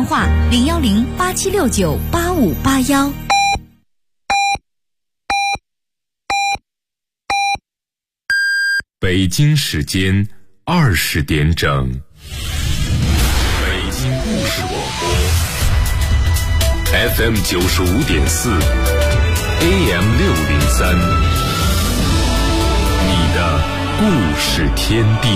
话010-8769-8581。 北京时间20点整，北京故事广播 FM 95.4 AM 603，你的故事天地。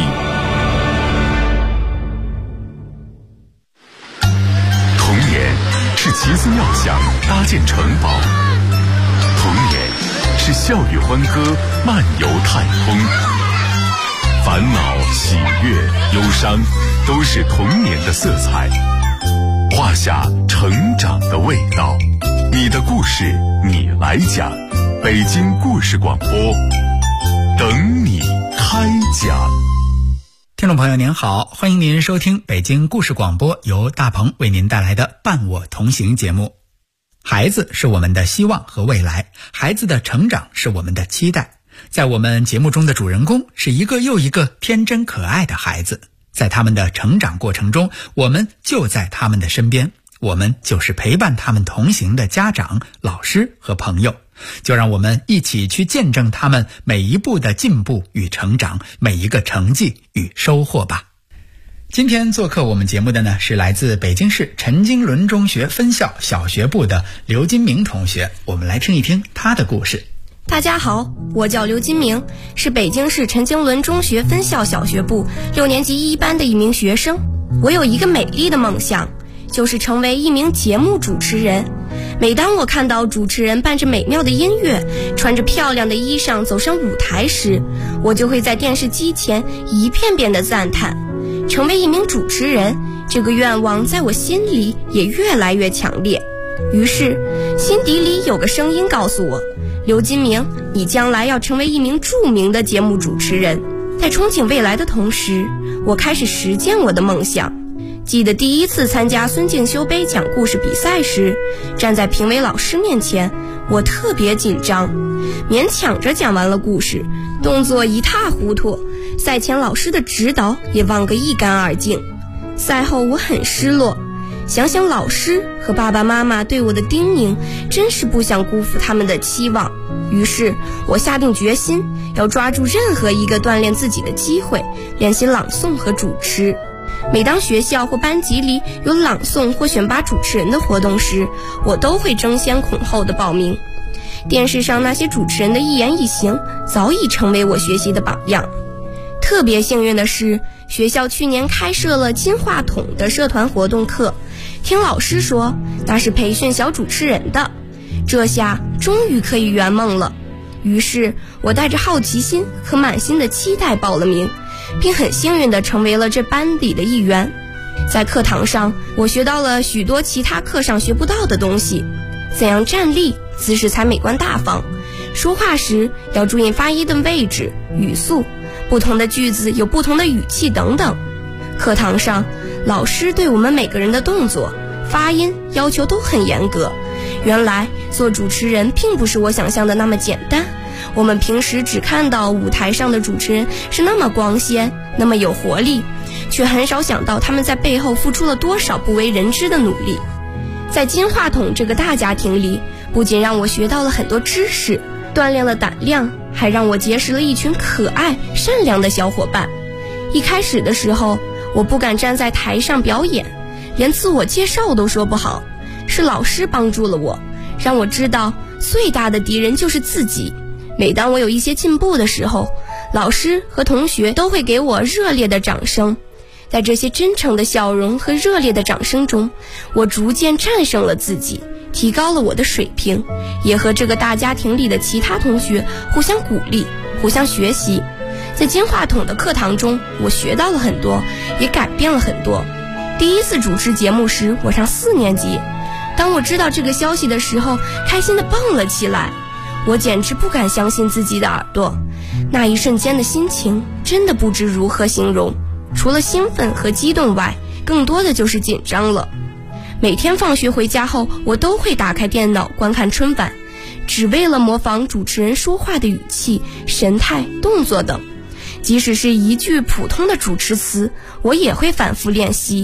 童年是奇思妙想搭建城堡，童年是笑语欢歌漫游太空，烦恼、喜悦、忧伤，都是童年的色彩，画下成长的味道。你的故事，你来讲。北京故事广播，等你开讲。 听众朋友您好，欢迎您收听北京故事广播，由大鹏为您带来的伴我同行节目。孩子是我们的希望和未来，孩子的成长是我们的期待。在我们节目中的主人公是一个又一个天真可爱的孩子，在他们的成长过程中，我们就在他们的身边，我们就是陪伴他们同行的家长、老师和朋友。就让我们一起去见证他们每一步的进步与成长，每一个成绩与收获吧。今天做客我们节目的呢，是来自北京市陈经纶中学分校小学部的刘金明同学，我们来听一听他的故事。 大家好，我叫刘金明，是北京市陈经纶中学分校小学部6年级1班的一名学生。我有一个美丽的梦想，就是成为一名节目主持人。每当我看到主持人伴着美妙的音乐，穿着漂亮的衣裳走上舞台时，我就会在电视机前一遍遍地赞叹。成为一名主持人，这个愿望在我心里也越来越强烈。于是心底里有个声音告诉我，刘金明，你将来要成为一名著名的节目主持人。在憧憬未来的同时，我开始实践我的梦想。记得第一次参加孙敬修杯讲故事比赛时，站在评委老师面前，我特别紧张，勉强着讲完了故事，动作一塌糊涂，赛前老师的指导也忘个一干二净。赛后我很失落，想想老师和爸爸妈妈对我的叮咛，真是不想辜负他们的期望。于是我下定决心，要抓住任何一个锻炼自己的机会，练习朗诵和主持。每当学校或班级里有朗诵或选拔主持人的活动时，我都会争先恐后的报名。电视上那些主持人的一言一行，早已成为我学习的榜样。特别幸运的是，学校去年开设了金话筒的社团活动课，听老师说那是培训小主持人的，这下终于可以圆梦了。于是我带着好奇心和满心的期待报了名，并很幸运地成为了这班里的一员。在课堂上，我学到了许多其他课上学不到的东西，怎样站立，姿势才美观大方，说话时要注意发音的位置、语速，不同的句子有不同的语气等等。课堂上，老师对我们每个人的动作、发音要求都很严格。原来做主持人并不是我想象的那么简单，我们平时只看到舞台上的主持人是那么光鲜，那么有活力，却很少想到他们在背后付出了多少不为人知的努力。在金话筒这个大家庭里，不仅让我学到了很多知识，锻炼了胆量，还让我结识了一群可爱善良的小伙伴。一开始的时候，我不敢站在台上表演，连自我介绍都说不好，是老师帮助了我，让我知道最大的敌人就是自己。每当我有一些进步的时候，老师和同学都会给我热烈的掌声。在这些真诚的笑容和热烈的掌声中，我逐渐战胜了自己，提高了我的水平，也和这个大家庭里的其他同学互相鼓励，互相学习。在金话筒的课堂中，我学到了很多，也改变了很多。第一次主持节目时，我上4年级。当我知道这个消息的时候，开心地蹦了起来。我简直不敢相信自己的耳朵，那一瞬间的心情真的不知如何形容。除了兴奋和激动外，更多的就是紧张了。每天放学回家后，我都会打开电脑观看春晚，只为了模仿主持人说话的语气、神态、动作等。即使是一句普通的主持词，我也会反复练习。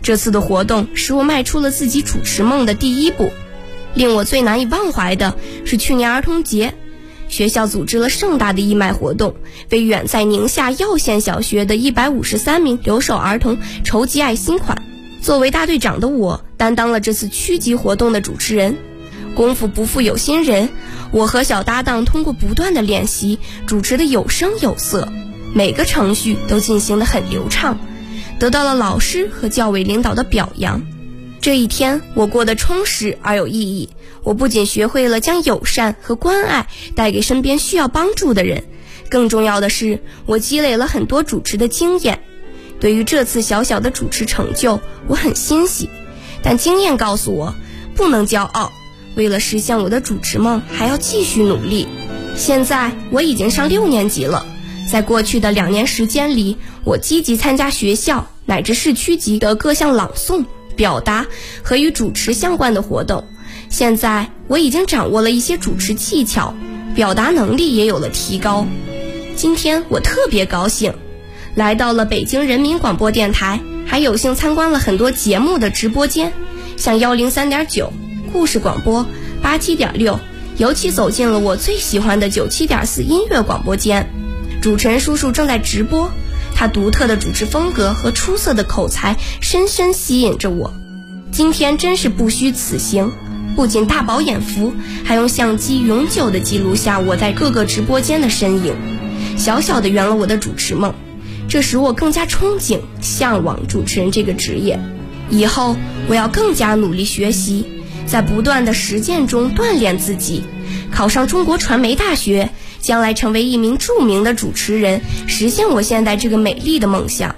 这次的活动使我迈出了自己主持梦的第一步。令我最难以忘怀的是去年儿童节，学校组织了盛大的义卖活动，为远在宁夏耀县小学的153名留守儿童筹集爱心款。作为大队长的我，担当了这次区级活动的主持人。功夫不负有心人，我和小搭档通过不断的练习，主持的有声有色，每个程序都进行得很流畅，得到了老师和教委领导的表扬。这一天我过得充实而有意义，我不仅学会了将友善和关爱带给身边需要帮助的人，更重要的是我积累了很多主持的经验。对于这次小小的主持成就，我很欣喜，但经验告诉我不能骄傲，为了实现我的主持梦还要继续努力。现在我已经上6年级了，在过去的2年时间里，我积极参加学校乃至市区级的各项朗诵、表达和与主持相关的活动。现在我已经掌握了一些主持技巧，表达能力也有了提高。今天我特别高兴，来到了北京人民广播电台，还有幸参观了很多节目的直播间，像103.9、故事广播、87.6，尤其走进了我最喜欢的97.4音乐广播间。主持人叔叔正在直播，他独特的主持风格和出色的口才深深吸引着我。今天真是不虚此行，不仅大饱眼福，还用相机永久地记录下我在各个直播间的身影，小小地圆了我的主持梦。这使我更加憧憬、向往主持人这个职业。以后我要更加努力学习，在不断的实践中锻炼自己，考上中国传媒大学，将来成为一名著名的主持人，实现我现在这个美丽的梦想。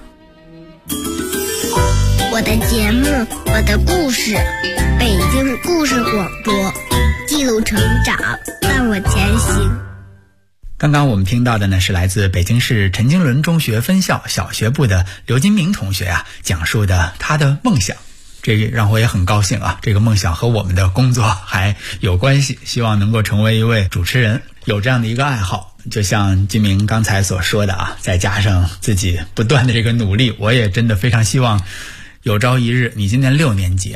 我的节目，我的故事，北京故事广播，记录成长，伴我前行。 刚刚我们听到的呢，是来自北京市陈经纶中学分校小学部的刘金明同学讲述的他的梦想。这让我也很高兴这个梦想和我们的工作还有关系，希望能够成为一位主持人，有这样的一个爱好。就像金明刚才所说的再加上自己不断的这个努力，我也真的非常希望有朝一日，你今年6年级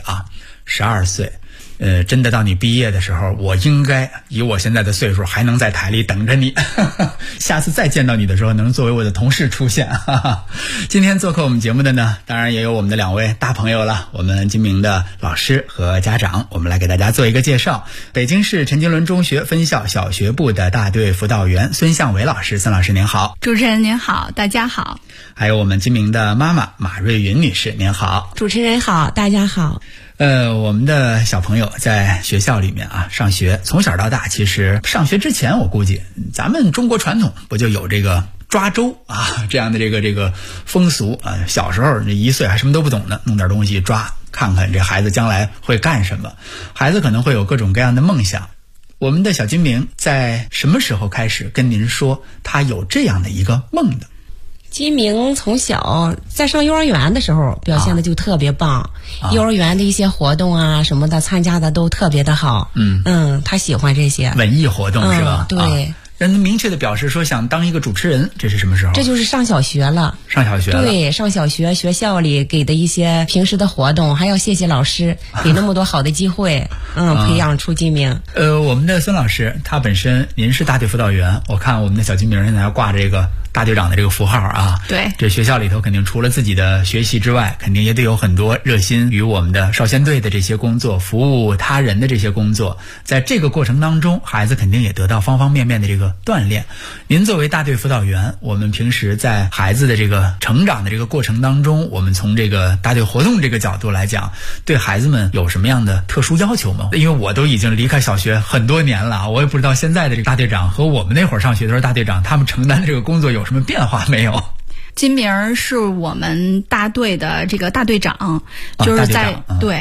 12岁，真的到你毕业的时候，我应该以我现在的岁数还能在台里等着你，下次再见到你的时候能作为我的同事出现。今天做客我们节目的呢，当然也有我们的2位大朋友了，我们金明的老师和家长，我们来给大家做一个介绍。北京市陈经纶中学分校小学部的大队辅导员孙向伟老师，孙老师您好。 主持人您好，大家好。 还有我们金明的妈妈马瑞云女士，您好。 主持人好，大家好。 我们的小朋友在学校里面上学，从小到大，其实上学之前，我估计咱们中国传统不就有这个抓周这样的这个风俗小时候1岁还什么都不懂呢，弄点东西抓，看看这孩子将来会干什么。孩子可能会有各种各样的梦想。我们的小金明在什么时候开始跟您说他有这样的一个梦的？ 金明从小在上幼儿园的时候表现的就特别棒，幼儿园的一些活动什么的参加的都特别的好。他喜欢这些文艺活动是吧？ 对。 人明确的表示说想当一个主持人，这是什么时候？ 这就是上小学了。 上小学了。 对，上小学学校里给的一些平时的活动，还要谢谢老师给那么多好的机会，培养出金明。 我们的孙老师他本身您是大队辅导员，我看我们的小金明现在要挂这个大队长的这个符号对， 这学校里头肯定除了自己的学习之外，肯定也得有很多热心于我们的少先队的这些工作，服务他人的这些工作。在这个过程当中，孩子肯定也得到方方面面的这个锻炼。您作为大队辅导员，我们平时在孩子的这个成长的这个过程当中，我们从这个大队活动这个角度来讲，对孩子们有什么样的特殊要求吗？因为我都已经离开小学很多年了，我也不知道现在的这个大队长和我们那会儿上学的时候大队长他们承担的这个工作有什么变化没有？ 金明是我们大队的这个大队长，就是在对，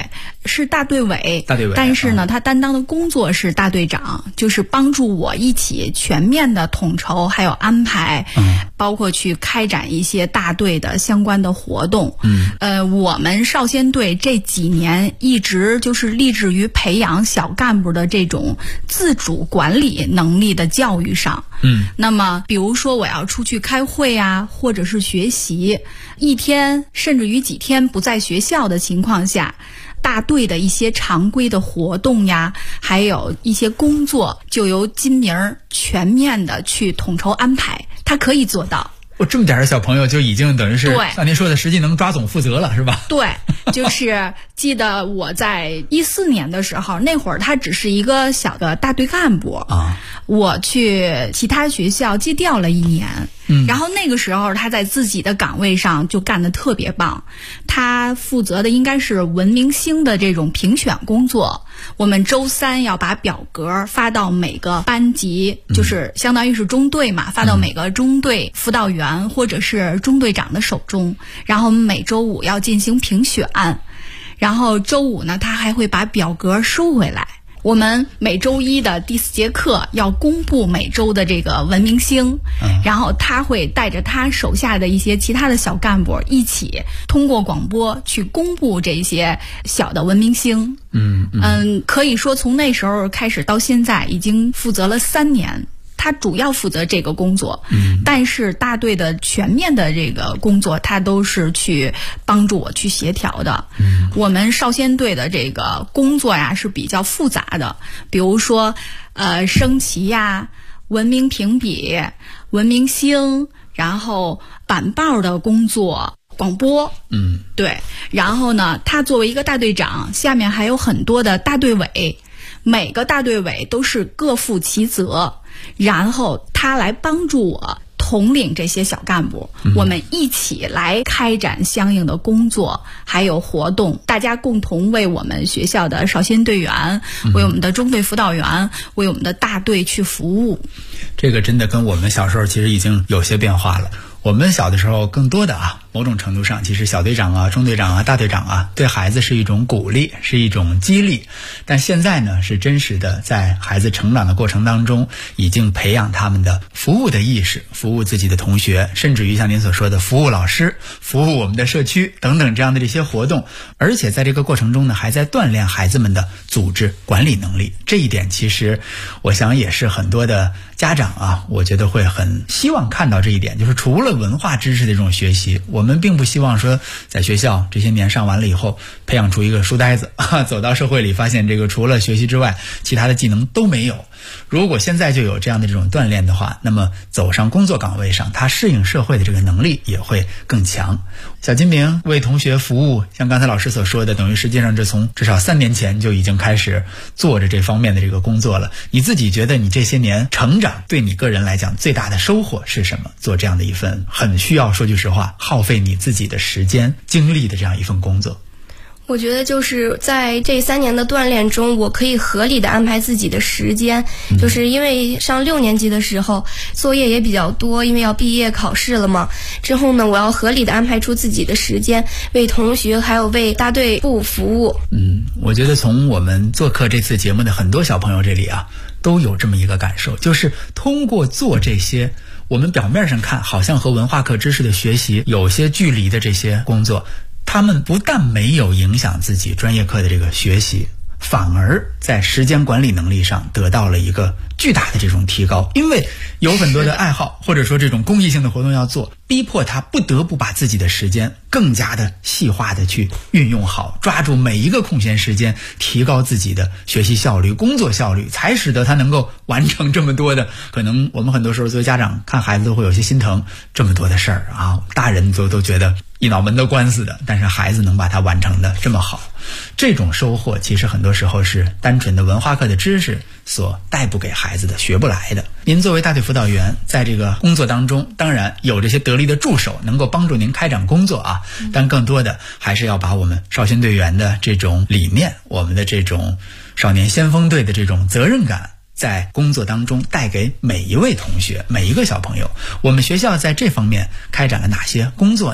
是大队委， 大队委， 但是呢，他担当的工作是大队长，就是帮助我一起全面的统筹还有安排，包括去开展一些大队的相关的活动。我们少先队这几年一直就是立志于培养小干部的这种自主管理能力的教育上。那么比如说我要出去开会啊，或者是学习，一天甚至于几天不在学校的情况下，大队的一些常规的活动呀，还有一些工作，就由金明全面的去统筹安排，他可以做到。 这么点的小朋友就已经等于是像您说的实际能抓总负责了，是吧？ 对，就是记得我在14年的时候，那会儿他只是一个小的大队干部啊，我去其他学校借调了1年。然后那个时候他在自己的岗位上就干得特别棒，他负责的应该是文明星的这种评选工作。我们周3要把表格发到每个班级，就是相当于是中队嘛，发到每个中队辅导员或者是中队长的手中，然后我们每周5要进行评选，然后周5呢他还会把表格收回来。我们每周1的第4节课要公布每周的这个文明星，然后他会带着他手下的一些其他的小干部一起通过广播去公布这些小的文明星。可以说从那时候开始到现在已经负责了3年。他主要负责这个工作，但是大队的全面的这个工作他都是去帮助我去协调的。我们少先队的这个工作呀是比较复杂的，比如说升旗呀、文明评比、文明星，然后板报的工作、广播，对。然后呢，他作为一个大队长，下面还有很多的大队委，每个大队委都是各负其责。然后他来帮助我统领这些小干部，我们一起来开展相应的工作还有活动，大家共同为我们学校的少先队员、为我们的中队辅导员、为我们的大队去服务。 这个真的跟我们小时候其实已经有些变化了。我们小的时候更多的某种程度上，其实小队长啊、中队长啊、大队长啊，对孩子是一种鼓励，是一种激励。但现在呢，是真实的在孩子成长的过程当中，已经培养他们的服务的意识，服务自己的同学，甚至于像您所说的服务老师、服务我们的社区等等这样的这些活动。而且在这个过程中呢，还在锻炼孩子们的组织管理能力。这一点其实我想也是很多的家长我觉得会很希望看到这一点，就是除了文化知识的这种学习，我们并不希望说在学校这些年上完了以后培养出一个书呆子走到社会里发现这个除了学习之外其他的技能都没有。如果现在就有这样的这种锻炼的话，那么走上工作岗位上，他适应社会的这个能力也会更强。小金明为同学服务，像刚才老师所说的，等于实际上这从至少3年前就已经开始做着这方面的这个工作了。你自己觉得你这些年成长对你个人来讲最大的收获是什么？做这样的一份很需要说句实话耗费你自己的时间精力的这样一份工作。 我觉得就是在这3年的锻炼中，我可以合理的安排自己的时间，就是因为上6年级的时候作业也比较多，因为要毕业考试了嘛。之后呢，我要合理的安排出自己的时间，为同学还有为大队部服务。 我觉得从我们做客这次节目的很多小朋友这里都有这么一个感受，就是通过做这些我们表面上看好像和文化课知识的学习有些距离的这些工作，他们不但没有影响自己专业课的这个学习，反而在时间管理能力上得到了一个巨大的这种提高。因为有很多的爱好或者说这种公益性的活动要做，逼迫他不得不把自己的时间更加的细化的去运用好，抓住每一个空闲时间，提高自己的学习效率、工作效率，才使得他能够完成这么多的，可能我们很多时候作为家长看孩子都会有些心疼，这么多的事儿大人都觉得一脑门子官司的，但是孩子能把它完成的这么好，这种收获其实很多时候是单纯的文化课的知识所带不给孩子的，学不来的。您作为大队辅导员，在这个工作当中，当然有这些得力的助手能够帮助您开展工作但更多的还是要把我们少先队员的这种理念，我们的这种少年先锋队的这种责任感，在工作当中带给每一位同学、每一个小朋友。我们学校在这方面开展了哪些工作呢？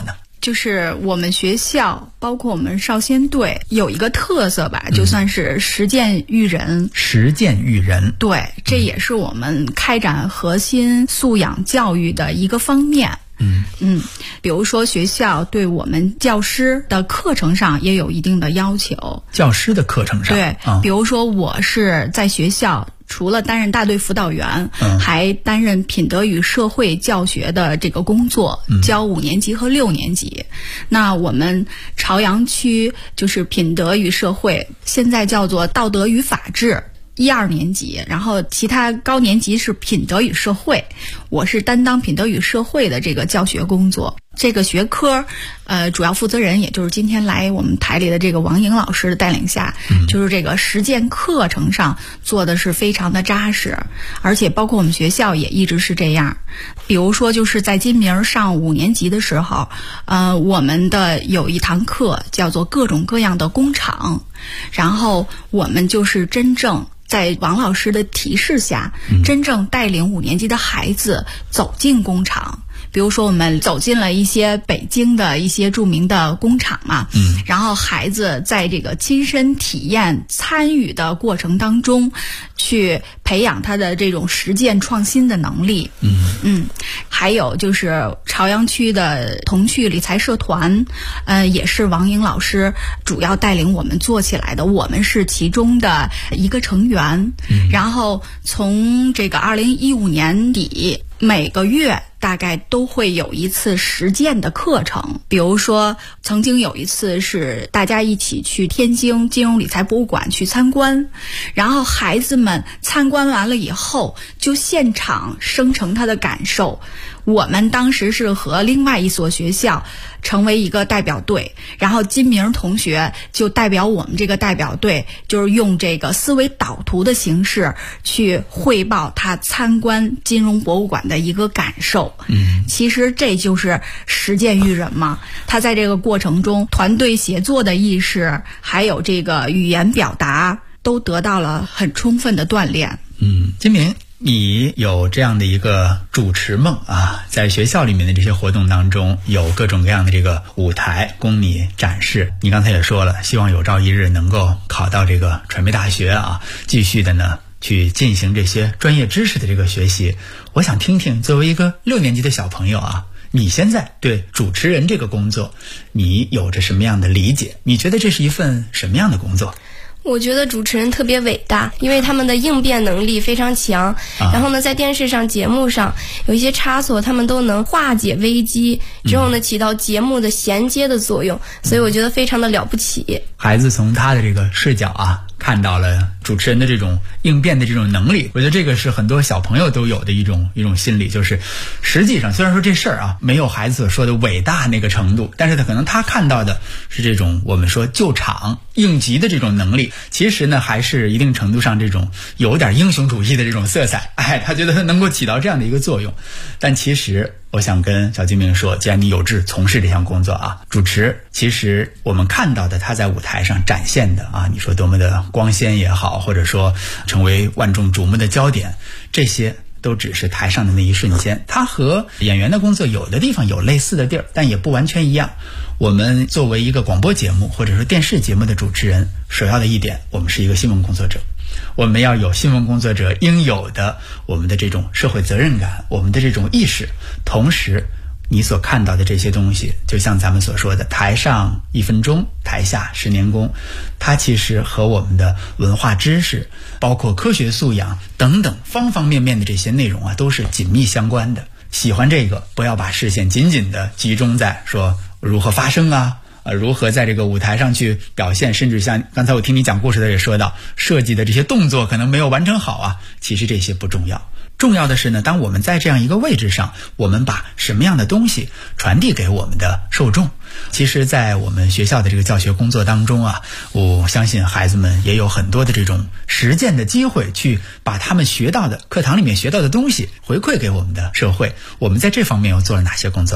就是我们学校，包括我们少先队有一个特色吧，就算是实践育人。 实践育人， 对，这也是我们开展核心素养教育的一个方面。比如说学校对我们教师的课程上也有一定的要求。 教师的课程上， 对，比如说我是在学校除了担任大队辅导员，还担任品德与社会教学的这个工作，教5年级和6年级。那我们朝阳区就是品德与社会，现在叫做道德与法治。1、2年级，然后其他高年级是品德与社会，我是担当品德与社会的这个教学工作。这个学科，主要负责人也就是今天来我们台里的这个王莹老师的带领下，就是这个实践课程上做的是非常的扎实，而且包括我们学校也一直是这样。比如说就是在金明上5年级的时候，我们的有一堂课叫做各种各样的工厂，然后我们就是真正在王老师的提示下，真正带领5年级的孩子走进工厂。比如说我们走进了一些北京的一些著名的工厂嘛，然后孩子在这个亲身体验参与的过程当中，去培养他的这种实践创新的能力。还有就是朝阳区的童趣理财社团，也是王莹老师主要带领我们做起来的，我们是其中的一个成员。然后从这个2015年底，每个月大概都会有一次实践的课程。比如说曾经有一次是大家一起去天津金融理财博物馆去参观，然后孩子们参观完了以后就现场生成他的感受。我们当时是和另外一所学校成为一个代表队，然后金明同学就代表我们这个代表队，就是用这个思维导图的形式去汇报他参观金融博物馆的一个感受。其实这就是实践育人嘛，他在这个过程中团队协作的意识，还有这个语言表达都得到了很充分的锻炼。 金明，你有这样的一个主持梦啊，在学校里面的这些活动当中，有各种各样的这个舞台供你展示。你刚才也说了，希望有朝一日能够考到这个传媒大学啊，继续的呢去进行这些专业知识的这个学习。我想听听，作为一个6年级的小朋友啊，你现在对主持人这个工作，你有着什么样的理解？你觉得这是一份什么样的工作？ 我觉得主持人特别伟大，因为他们的应变能力非常强，然后呢在电视上节目上有一些差错他们都能化解危机，之后呢起到节目的衔接的作用，所以我觉得非常的了不起。 孩子从他的这个视角啊，看到了主持人的这种应变的这种能力，我觉得这个是很多小朋友都有的一种心理，就是实际上虽然说这事儿啊没有孩子所说的伟大那个程度，但是可能他看到的是这种我们说救场应急的这种能力，其实呢还是一定程度上这种有点英雄主义的这种色彩，他觉得他能够起到这样的一个作用。但其实我想跟小金明说，既然你有志从事这项工作啊，主持其实我们看到的他在舞台上展现的啊，你说多么的光鲜也好，或者说成为万众瞩目的焦点，这些都只是台上的那一瞬间。他和演员的工作有的地方有类似的地儿，但也不完全一样。我们作为一个广播节目或者说电视节目的主持人，首要的一点，我们是一个新闻工作者，我们要有新闻工作者应有的我们的这种社会责任感，我们的这种意识。同时你所看到的这些东西，就像咱们所说的台上1分钟，台下10年功，它其实和我们的文化知识包括科学素养等等方方面面的这些内容啊，都是紧密相关的。喜欢这个，不要把视线紧紧的集中在说如何发声啊，如何在这个舞台上去表现，甚至像刚才我听你讲故事的也说到，设计的这些动作可能没有完成好啊，其实这些不重要。重要的是呢，当我们在这样一个位置上，我们把什么样的东西传递给我们的受众。其实在我们学校的这个教学工作当中啊，我相信孩子们也有很多的这种实践的机会，去把他们学到的课堂里面学到的东西回馈给我们的社会。我们在这方面又做了哪些工作呢？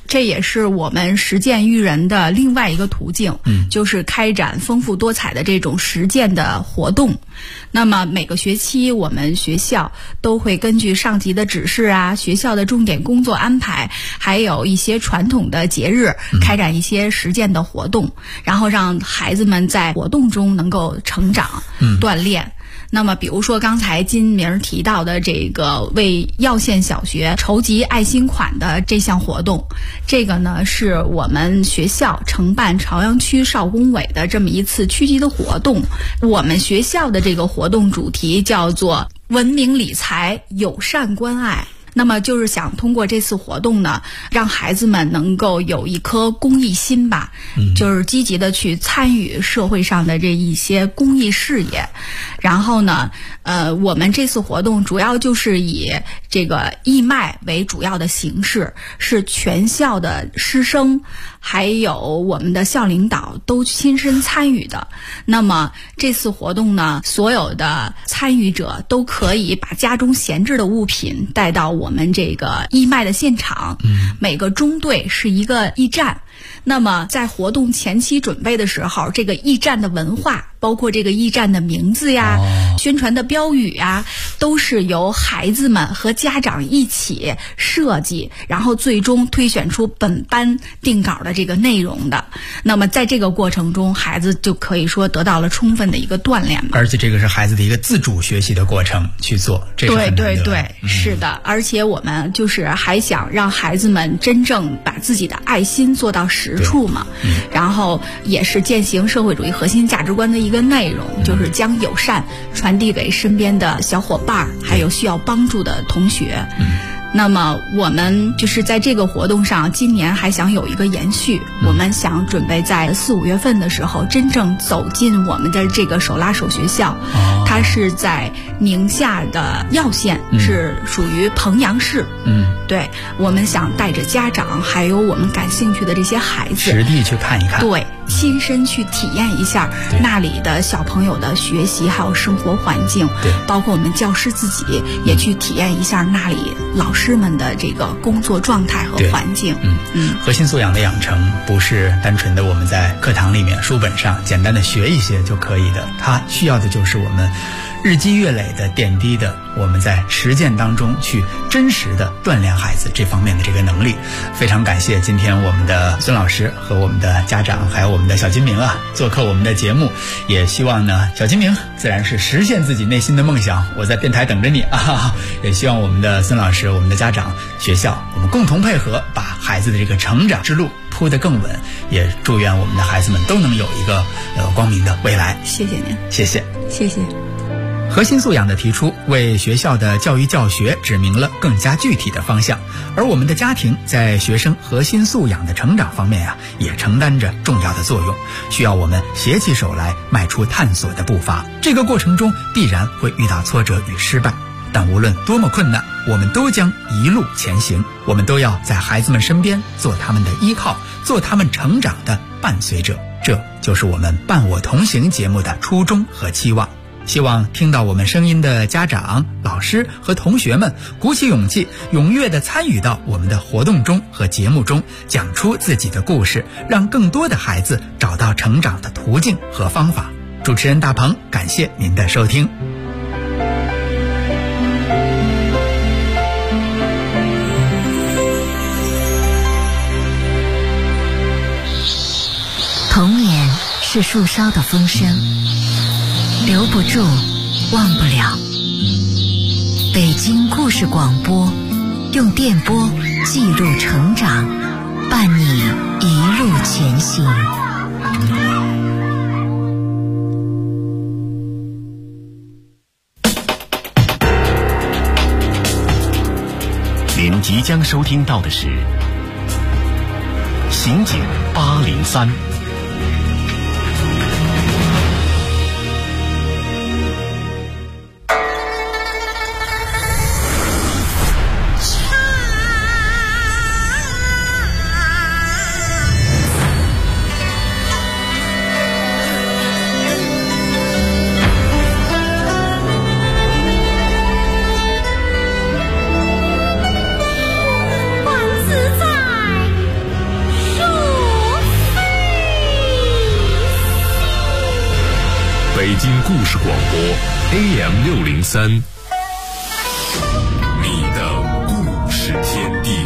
这也是我们实践育人的另外一个途径，就是开展丰富多彩的这种实践的活动。那么每个学期我们学校都会根据上级的指示啊，学校的重点工作安排，还有一些传统的节日，开展一些实践的活动，然后让孩子们在活动中能够成长、锻炼。那么比如说刚才金明提到的这个为耀县小学筹集爱心款的这项活动，这个呢是我们学校承办朝阳区少工委的这么一次区级的活动。我们学校的这个活动主题叫做文明理财，友善关爱。那么就是想通过这次活动呢，让孩子们能够有一颗公益心吧，就是积极的去参与社会上的这一些公益事业。然后呢，我们这次活动主要就是以这个义卖为主要的形式，是全校的师生还有我们的校领导都亲身参与的。那么这次活动呢，所有的参与者都可以把家中闲置的物品带到我们这个义卖的现场，每个中队是一个驿站。那么在活动前期准备的时候，这个驿站的文化，包括这个驿站的名字呀、宣传的标语呀，都是由孩子们和家长一起设计，然后最终推选出本班定稿的这个内容的。那么在这个过程中，孩子就可以说得到了充分的一个锻炼嘛。 而且这个是孩子的一个自主学习的过程去做，这是很难得的。 对，是的。而且我们就是还想让孩子们真正把自己的爱心做到实处嘛，然后也是践行社会主义核心价值观的一个内容，就是将友善传递给身边的小伙伴，还有需要帮助的同学。那么我们就是在这个活动上，今年还想有一个延续，我们想准备在4、5月份的时候真正走进我们的这个手拉手学校，它是在宁夏的耀县，是属于彭阳市。对，我们想带着家长还有我们感兴趣的这些孩子实地去看一看， 对，亲身去体验一下那里的小朋友的学习还有生活环境，包括我们教师自己也去体验一下那里老师们的这个工作状态和环境。 核心素养的养成不是单纯的我们在课堂里面书本上简单的学一些就可以的，它需要的就是我们日积月累的点滴的，我们在实践当中去真实的锻炼孩子这方面的这个能力。非常感谢今天我们的孙老师和我们的家长还有我们的小金明做客我们的节目，也希望呢小金明自然是实现自己内心的梦想，我在电台等着你也希望我们的孙老师、我们的家长、学校，我们共同配合，把孩子的这个成长之路铺得更稳，也祝愿我们的孩子们都能有一个光明的未来。 谢谢您， 谢谢。 核心素养的提出，为学校的教育教学指明了更加具体的方向，而我们的家庭在学生核心素养的成长方面也承担着重要的作用，需要我们携起手来迈出探索的步伐。这个过程中必然会遇到挫折与失败，但无论多么困难，我们都将一路前行。我们都要在孩子们身边做他们的依靠，做他们成长的伴随者。这就是我们伴我同行节目的初衷和期望。希望听到我们声音的家长、老师和同学们鼓起勇气，踊跃地参与到我们的活动中和节目中，讲出自己的故事，让更多的孩子找到成长的途径和方法。主持人大鹏，感谢您的收听。 童年是树梢的风声，留不住，忘不了。北京故事广播，用电波记录成长，伴你一路前行。 您即将收听到的是刑警803。 北京故事广播 AM603，你的故事天地。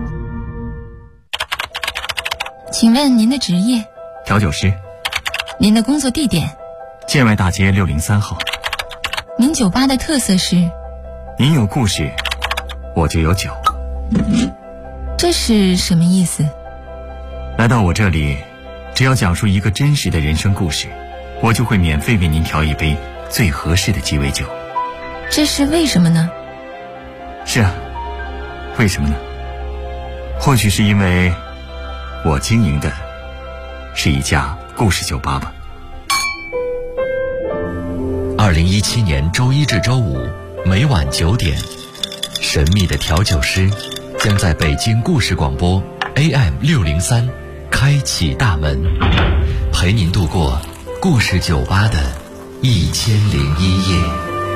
请问您的职业？ 调酒师。 您的工作地点？ 建外大街603号。 您酒吧的特色是？ 您有故事，我就有酒。 这是什么意思？ 来到我这里，只要讲述一个真实的人生故事，我就会免费为您调一杯最合适的鸡尾酒。 这是为什么呢？ 是啊，为什么呢？或许是因为我经营的是一家故事酒吧吧。 2017年周一至周五每晚9点，神秘的调酒师将在北京故事广播 AM603开启大门，陪您度过故事酒吧的1001夜。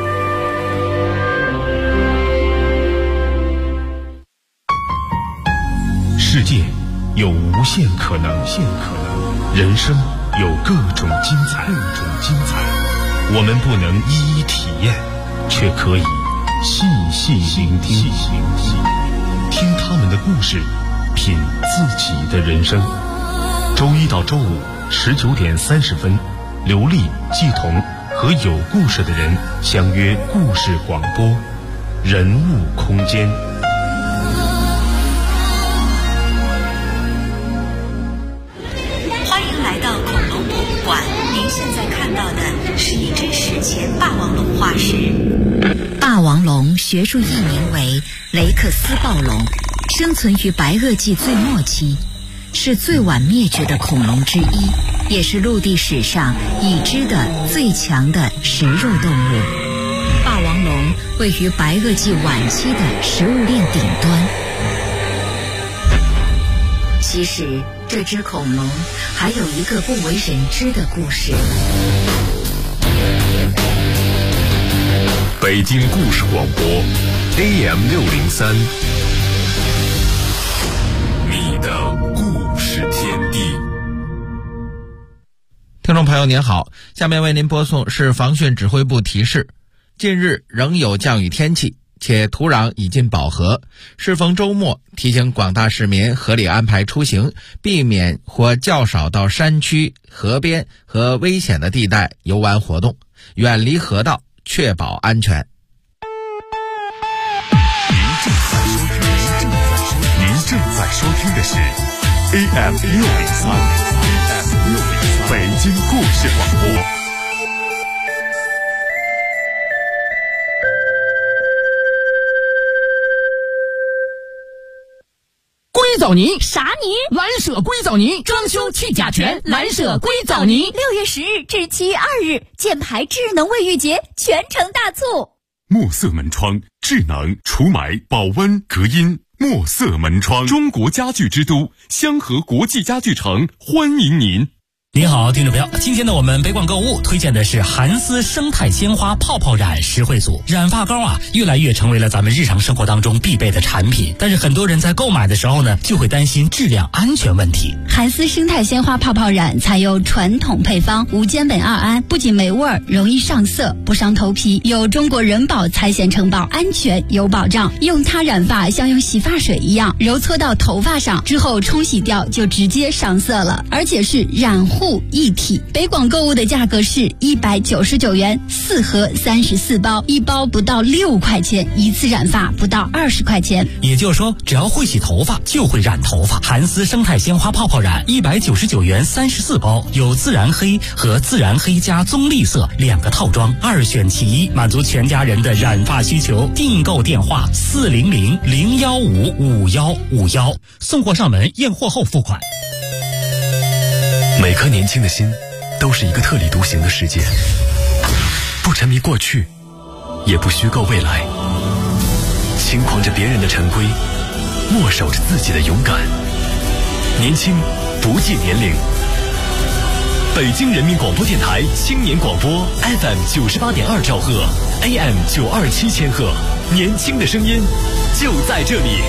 世界有无限可能，人生有各种精彩。我们不能一一体验，却可以细细聆听，听他们的故事，品自己的人生。周一到周五19点30分，刘丽、季彤和有故事的人相约故事广播，人物空间。 欢迎来到恐龙博物馆，您现在看到的是一只史前霸王龙化石。霸王龙学术译名为雷克斯暴龙，生存于白垩纪最末期，是最晚灭绝的恐龙之一，也是陆地史上已知的最强的食肉动物。霸王龙位于白垩纪晚期的食物链顶端。其实这只恐龙还有一个不为人知的故事。 北京故事广播 AM603，你的故事天地。 听众朋友您好，下面为您播送市防汛指挥部提示：近日仍有降雨天气，且土壤已近饱和，适逢周末，提醒广大市民合理安排出行，避免或较少到山区、河边和危险的地带游玩活动，远离河道，确保安全。 您正在收听的是 AM603，北京故事广播。 硅藻泥啥泥？ 蓝舍硅藻泥，装修去甲醛，蓝舍硅藻泥。 6月10日至7月2日，箭牌智能卫浴节全城大促。 墨色门窗，智能除霾、保温、隔音。墨色门窗，中国家具之都香河国际家具城欢迎您。 您好，听众朋友，今天呢，我们北广购物推荐的是韩丝生态鲜花泡泡染实惠组。染发膏啊，越来越成为了咱们日常生活当中必备的产品，但是很多人在购买的时候呢，就会担心质量安全问题。 韩丝生态鲜花泡泡染采用传统配方无间苯二胺，不仅没味儿，容易上色，不伤头皮，有中国人保财险承保，安全有保障。用它染发像用洗发水一样，揉搓到头发上之后冲洗掉就直接上色了，而且是染护一体。北广购物的价格是199元，4盒34包，一包不到6块钱，一次染发不到20块钱。 也就是说，只要会洗头发就会染头发。韩丝生态鲜花泡泡染199元34包，有自然黑和自然黑加棕绿色2个套装，2选其一，满足全家人的染发需求。订购电话400-015-5151，送货上门，验货后付款。 每颗年轻的心都是一个特立独行的世界，不沉迷过去，也不虚构未来，轻狂着别人的陈规，默守着自己的勇敢。年轻不计年龄。北京人民广播电台青年广播 FM 98.2兆赫 AM 927千赫，年轻的声音就在这里。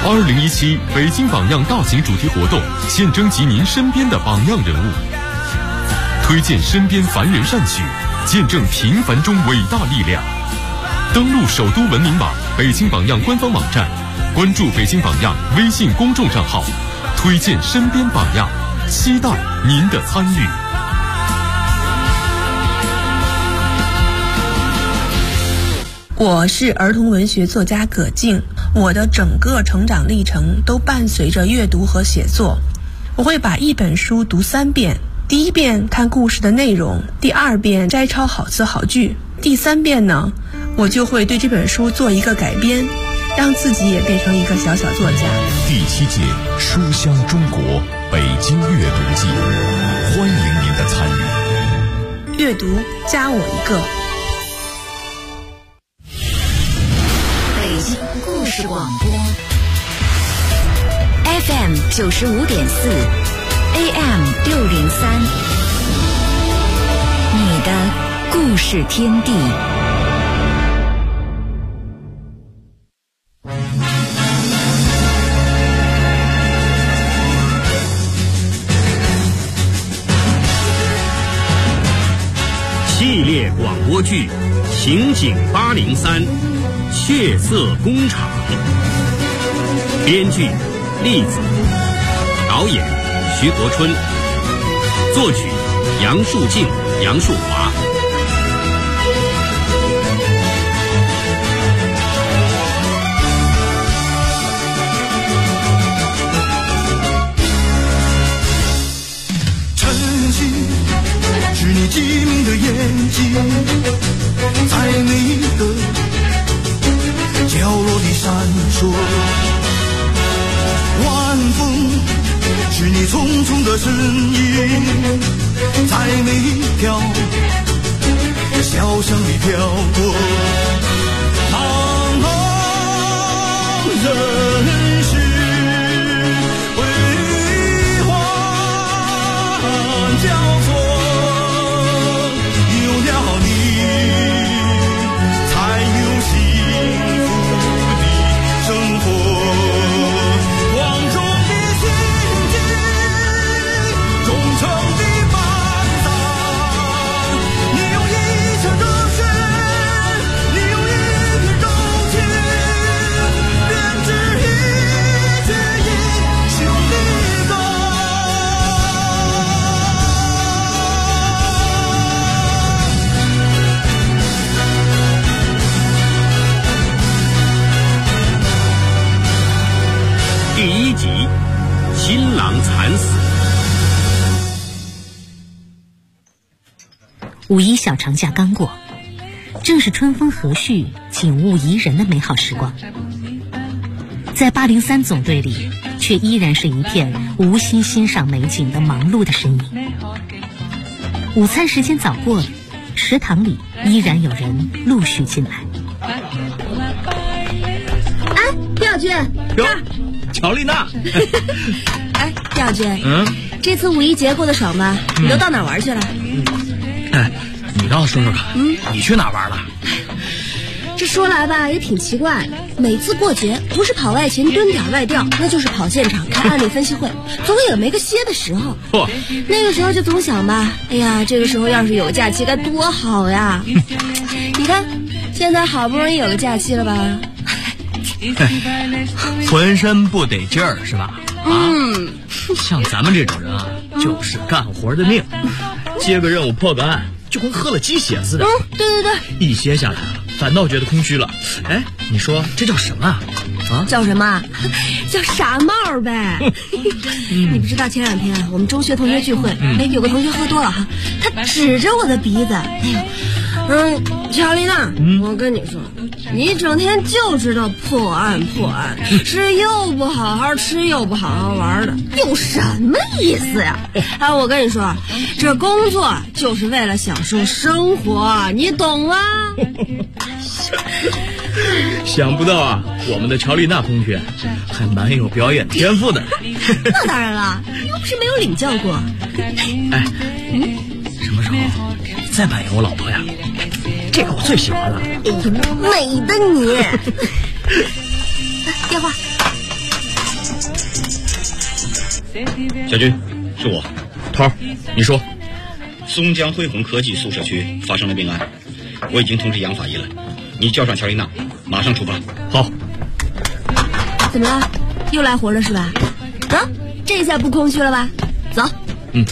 2017北京榜样大型主题活动现征集您身边的榜样人物，推荐身边凡人善举，见证平凡中伟大力量。登录首都文明网、北京榜样官方网站，关注北京榜样微信公众账号，推荐身边榜样，期待您的参与。 我是儿童文学作家葛静，我的整个成长历程都伴随着阅读和写作。我会把一本书读3遍，第1遍看故事的内容，第2遍摘抄好词好句，第3遍呢，我就会对这本书做一个改编，让自己也变成一个小小作家。 第7届书香中国北京阅读季，欢迎您的参与。 阅读加我一个。 北京故事广播 FM 95.4 AM 603，你的故事天地。 系列广播剧《刑警803》血色工厂，编剧栗子，导演徐国春，作曲杨树静、杨树华。 晨曦是你机敏的眼睛，在每一个角落里闪烁。晚风是你匆匆的身影，在每一条小巷里飘过。茫茫人世为欢交错，有了你才有幸福的生活。广中的心境，忠诚的班长，你用一腔热血，你用一片柔情，编织一曲英雄的歌。 第1集，新郎惨死。 5·1小长假刚过，正是春风和煦、景物宜人的美好时光。在803总队里，却依然是一片无心欣赏美景的忙碌的身影。午餐时间早过了，食堂里依然有人陆续进来。 哎，丁小军， 乔丽娜。 哎，丁小军，这次5·1节过得爽吧？你都到哪玩去了？ 哎，你倒说说看，你去哪玩了？ 这说来吧，也挺奇怪的。每次过节，不是跑外勤蹲点外调，那就是跑现场开案例分析会，总也没个歇的时候。那个时候就总想吧，哎呀，这个时候要是有假期该多好呀！你看，现在好不容易有个假期了吧？ 浑身不得劲儿是吧？像咱们这种人啊，就是干活的命，接个任务破个案，就跟喝了鸡血似的。 对， 一歇下来反倒觉得空虚了。哎，你说这叫什么啊？ 叫什么？叫傻帽呗。你不知道前2天我们中学同学聚会，有个同学喝多了哈，他指着我的鼻子，乔丽娜，我跟你说，你整天就知道破案，是又不好好吃又不好好玩的，有什么意思呀？我跟你说，这工作就是为了享受生活，你懂吗？ 想不到啊，我们的乔丽娜同学还蛮有表演天赋的。 那当然了，又不是没有领教过。 哎，什么时候再扮演我老婆呀？这个我最喜欢了。 美的你。电话。 小军，是我。 头儿，你说。 松江辉宏科技宿舍区发生了命案，我已经通知杨法医了，你叫上乔丽娜，马上出发。 好。 怎么了？又来活了是吧？啊，这下不空虚了吧？走。 嗯。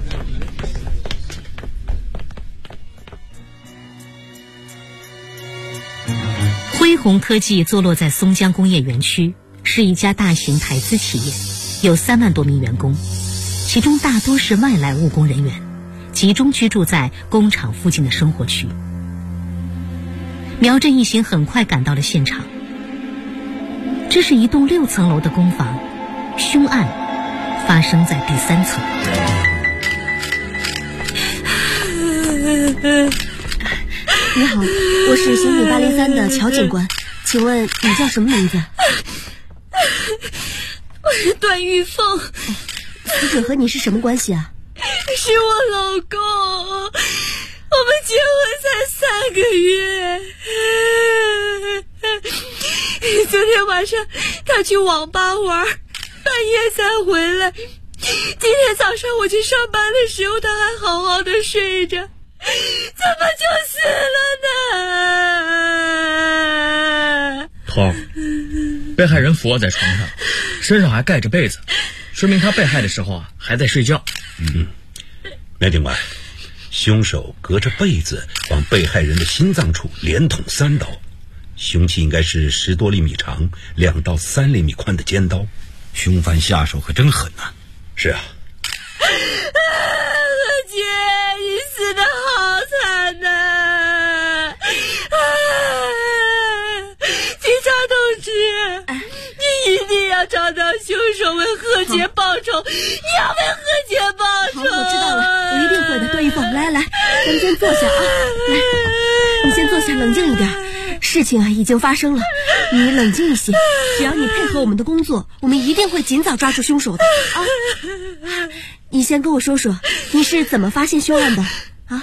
辉宏科技坐落在松江工业园区，是一家大型台资企业，有3万多名员工，其中大多是外来务工人员，集中居住在工厂附近的生活区。苗振一行很快赶到了现场，这是一栋6层楼的工房，凶案发生在第3层。 你好，我是刑警803的乔警官，请问你叫什么名字？ 我是段玉凤。 死者和你是什么关系啊？ 是我老公，我们结婚才3个月。昨天晚上他去网吧玩，半夜才回来。今天早上我去上班的时候，他还好好的睡着，怎么就死了呢？ 头儿，被害人俯卧在床上，身上还盖着被子，说明他被害的时候还在睡觉。 苗警官，凶手隔着被子往被害人的心脏处连捅3刀，凶器应该是10多厘米长、2到3厘米宽的尖刀。 凶犯下手可真狠呐！ 是啊。 姐，你死得好惨呐！警察同志，你一定要找到凶手，为贺杰报仇！你要为贺杰报仇！ 好，我知道了，我一定会的。段玉凤，来，咱们先坐下啊！来，你先坐下，冷静一点。事情已经发生了，你冷静一些。只要你配合我们的工作，我们一定会尽早抓住凶手的啊！你先跟我说说，你是怎么发现凶案的啊？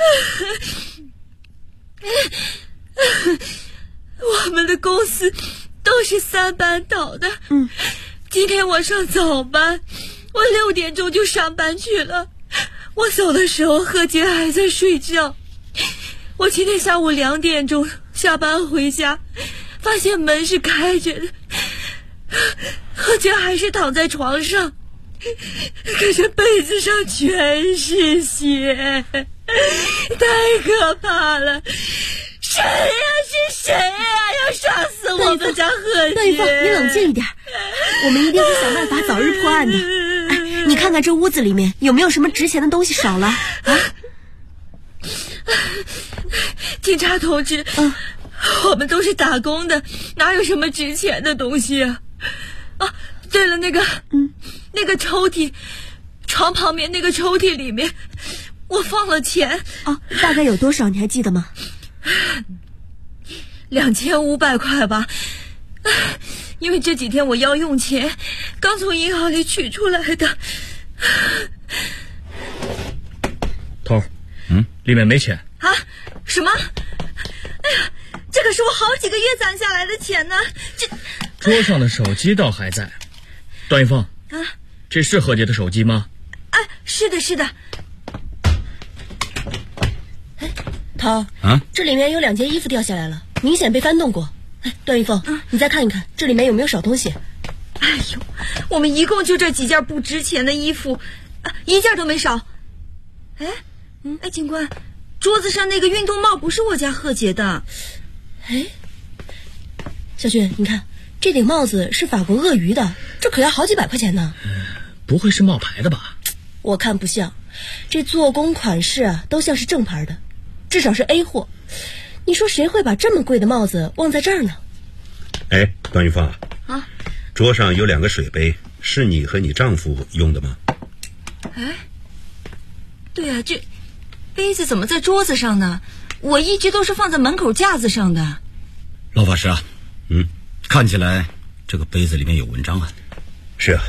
我们的公司都是3班倒的。今天我上早班，我6点钟就上班去了。我走的时候，贺杰还在睡觉。我今天下午2点钟下班回家，发现门是开着的，贺杰还是躺在床上，可是被子上全是血，太可怕了！谁呀？是谁呀？要杀死我们家贺杰！ 段玉凤，你冷静一点，我们一定会想办法早日破案的。你看看这屋子里面有没有什么值钱的东西少了啊？ 警察同志，我们都是打工的，哪有什么值钱的东西啊？啊，对了，那个抽屉，床旁边那个抽屉里面，我放了钱啊，大概有多少？你还记得吗 ？2500块吧，因为这几天我要用钱，刚从银行里取出来的。 头儿，里面没钱啊？什么？哎呀，这可是我好几个月攒下来的钱呢！ 桌上的手机倒还在。段玉凤，这是贺杰的手机吗？ 哎，是的，是的。 哎，涛，这里面有2件衣服掉下来了，明显被翻动过。哎，段玉凤，你再看一看，这里面有没有少东西？ 哎呦，我们一共就这几件不值钱的衣服，一件都没少。哎，警官，桌子上那个运动帽不是我家贺杰的。 哎，小军，你看这顶帽子是法国鳄鱼的，这可要好几百块钱呢。 不会是冒牌的吧？ 我看不像，这做工款式都像是正牌的，至少是 A 货。你说谁会把这么贵的帽子忘在这儿呢？ 哎，段玉凤桌上有2个水杯，是你和你丈夫用的吗？ 哎，对啊，这杯子怎么在桌子上呢？我一直都是放在门口架子上的。 老法师啊，看起来这个杯子里面有文章啊。 是啊。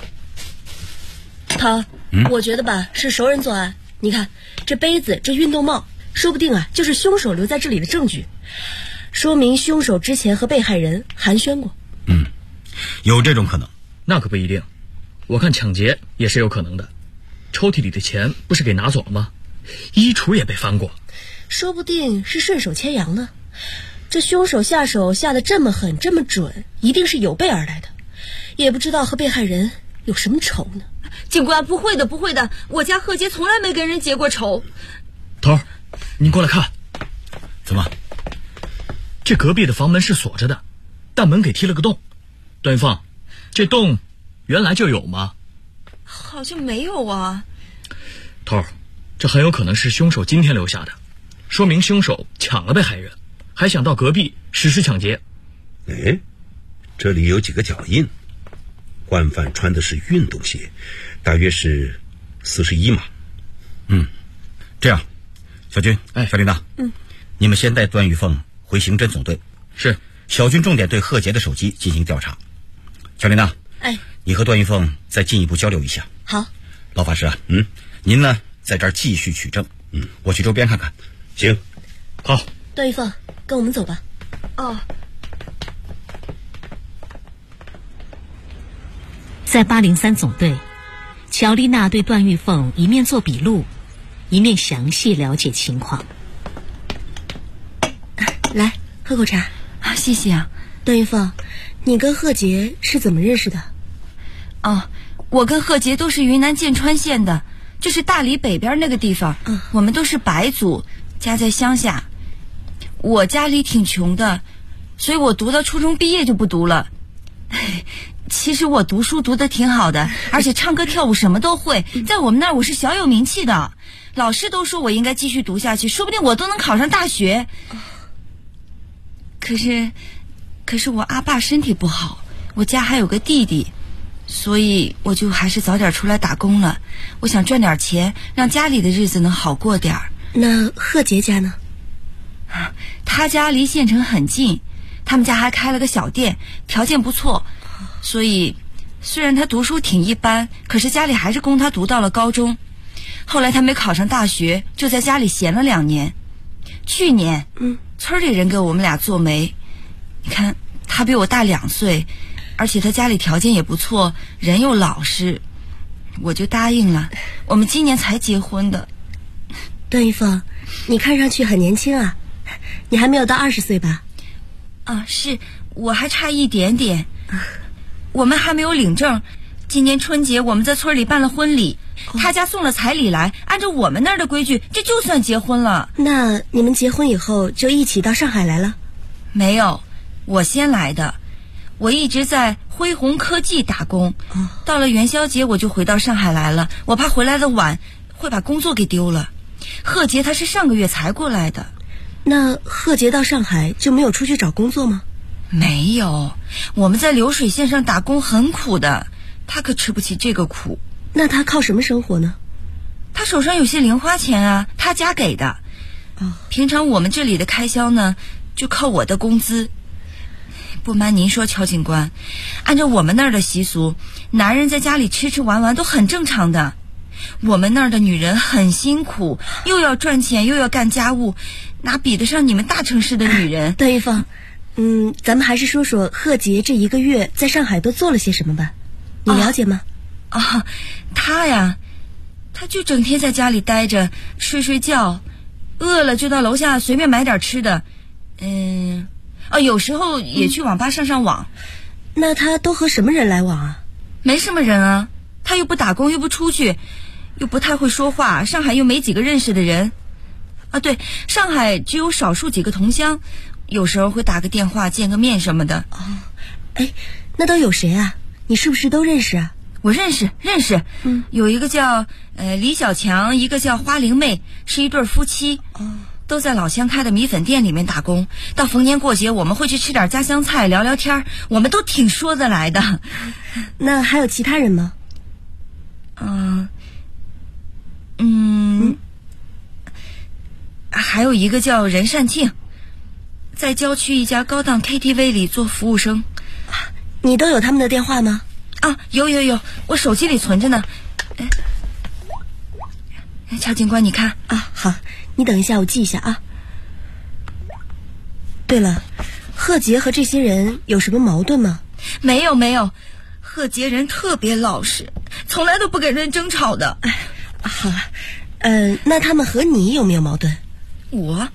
涛，我觉得吧，是熟人作案。你看这杯子，这运动帽，说不定就是凶手留在这里的证据，说明凶手之前和被害人寒暄过。 有这种可能。 那可不一定。 我看抢劫也是有可能的。抽屉里的钱不是给拿走了吗？衣橱也被翻过， 说不定是顺手牵羊呢。这凶手下手下得这么狠这么准，一定是有备而来的，也不知道和被害人有什么仇呢。 警官，不会的不会的，我家贺杰从来没跟人结过仇。 头儿，你过来看。 怎么？ 这隔壁的房门是锁着的，但门给踢了个洞。段玉凤，这洞原来就有吗？ 好像没有啊。 头儿，这很有可能是凶手今天留下的，说明凶手抢了被害人，还想到隔壁实施抢劫。 哎，这里有几个脚印，惯犯穿的是运动鞋，大约是41码。 这样，小军，小琳娜，你们先带段玉凤回刑侦总队。 是。 小军重点对贺杰的手机进行调查。小琳娜，你和段玉凤再进一步交流一下。 好。 老法师啊，您呢在这儿继续取证。我去周边看看。 行。 好。 段玉凤，跟我们走吧。 哦。 在803总队，乔丽娜对段玉凤一面做笔录，一面详细了解情况。 来，喝口茶。 谢谢啊。 段玉凤，你跟贺杰是怎么认识的？ 我跟贺杰都是云南剑川县的，就是大理北边那个地方。我们都是白族，家在乡下。我家里挺穷的，所以我读到初中毕业就不读了。其实我读书读得挺好的，而且唱歌跳舞什么都会，在我们那儿我是小有名气的，老师都说我应该继续读下去，说不定我都能考上大学。可是我阿爸身体不好，我家还有个弟弟，所以我就还是早点出来打工了。我想赚点钱，让家里的日子能好过点儿。 那贺杰家呢？ 他家离县城很近，他们家还开了个小店，条件不错，所以虽然他读书挺一般，可是家里还是供他读到了高中。后来他没考上大学，就在家里闲了2年。去年村里人给我们俩做媒，你看他比我大2岁，而且他家里条件也不错，人又老实，我就答应了。我们今年才结婚的。 段玉凤，你看上去很年轻啊，你还没有到20岁吧？ 是，我还差一点点。我们还没有领证，今年春节我们在村里办了婚礼，他家送了彩礼来，按照我们那儿的规矩，这就算结婚了。 那你们结婚以后就一起到上海来了？ 没有，我先来的。我一直在辉宏科技打工，到了元宵节我就回到上海来了，我怕回来的晚会把工作给丢了。贺杰他是上个月才过来的。 那贺杰到上海就没有出去找工作吗？ 没有，我们在流水线上打工很苦的，他可吃不起这个苦。 那他靠什么生活呢？ 他手上有些零花钱啊，他家给的。平常我们这里的开销呢，就靠我的工资。不瞒您说，乔警官，按照我们那儿的习俗，男人在家里吃吃玩玩都很正常的。我们那儿的女人很辛苦，又要赚钱又要干家务，哪比得上你们大城市的女人？ 段玉凤，咱们还是说说贺杰这1个月在上海都做了些什么吧，你了解吗？ 他呀，他就整天在家里待着，睡觉，饿了就到楼下随便买点吃的，有时候也去网吧上网。 那他都和什么人来往啊？ 没什么人啊，他又不打工又不出去，又不太会说话，上海又没几个认识的人。对，上海只有少数几个同乡，有时候会打个电话见个面什么的。 那都有谁啊？你是不是都认识啊？ 我认识，有一个叫李小强，一个叫花灵妹，是一对夫妻，都在老乡开的米粉店里面打工。到逢年过节我们会去吃点家乡菜，聊聊天，我们都挺说得来的。 那还有其他人吗？ 还有一个叫任善庆，在郊区一家高档 KTV 里做服务生。 你都有他们的电话吗？ 有，我手机里存着呢。乔警官，你看。 好，你等一下，我记一下啊。对了，贺杰和这些人有什么矛盾吗？ 没有， 贺杰人特别老实，从来都不跟人争吵的。 哎，好了，那他们和你有没有矛盾？ 我，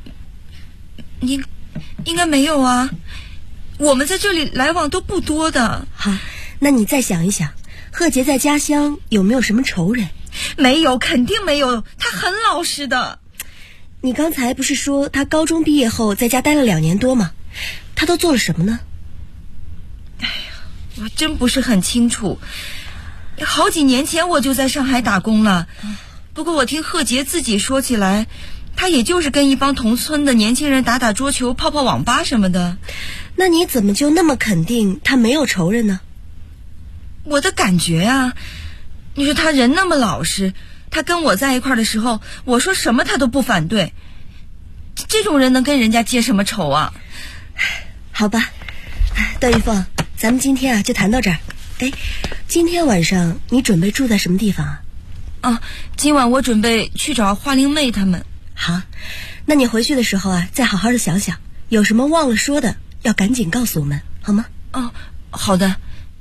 应该没有啊。我们在这里来往都不多的。 好，那你再想一想，贺杰在家乡有没有什么仇人？ 没有，肯定没有，他很老实的。 你刚才不是说他高中毕业后在家待了2年多吗？他都做了什么呢？ 哎呀，我真不是很清楚。好几年前我就在上海打工了，不过我听贺杰自己说起来，他也就是跟一帮同村的年轻人打打桌球、泡泡网吧什么的。 那你怎么就那么肯定他没有仇人呢？ 我的感觉啊，你说他人那么老实，他跟我在一块儿的时候，我说什么他都不反对。这种人能跟人家结什么仇啊？ 好吧，段玉凤，咱们今天啊就谈到这儿。哎，今天晚上你准备住在什么地方啊？ 今晚我准备去找花灵妹他们。 好，那你回去的时候啊，再好好的想想，有什么忘了说的，要赶紧告诉我们，好吗？ 哦，好的。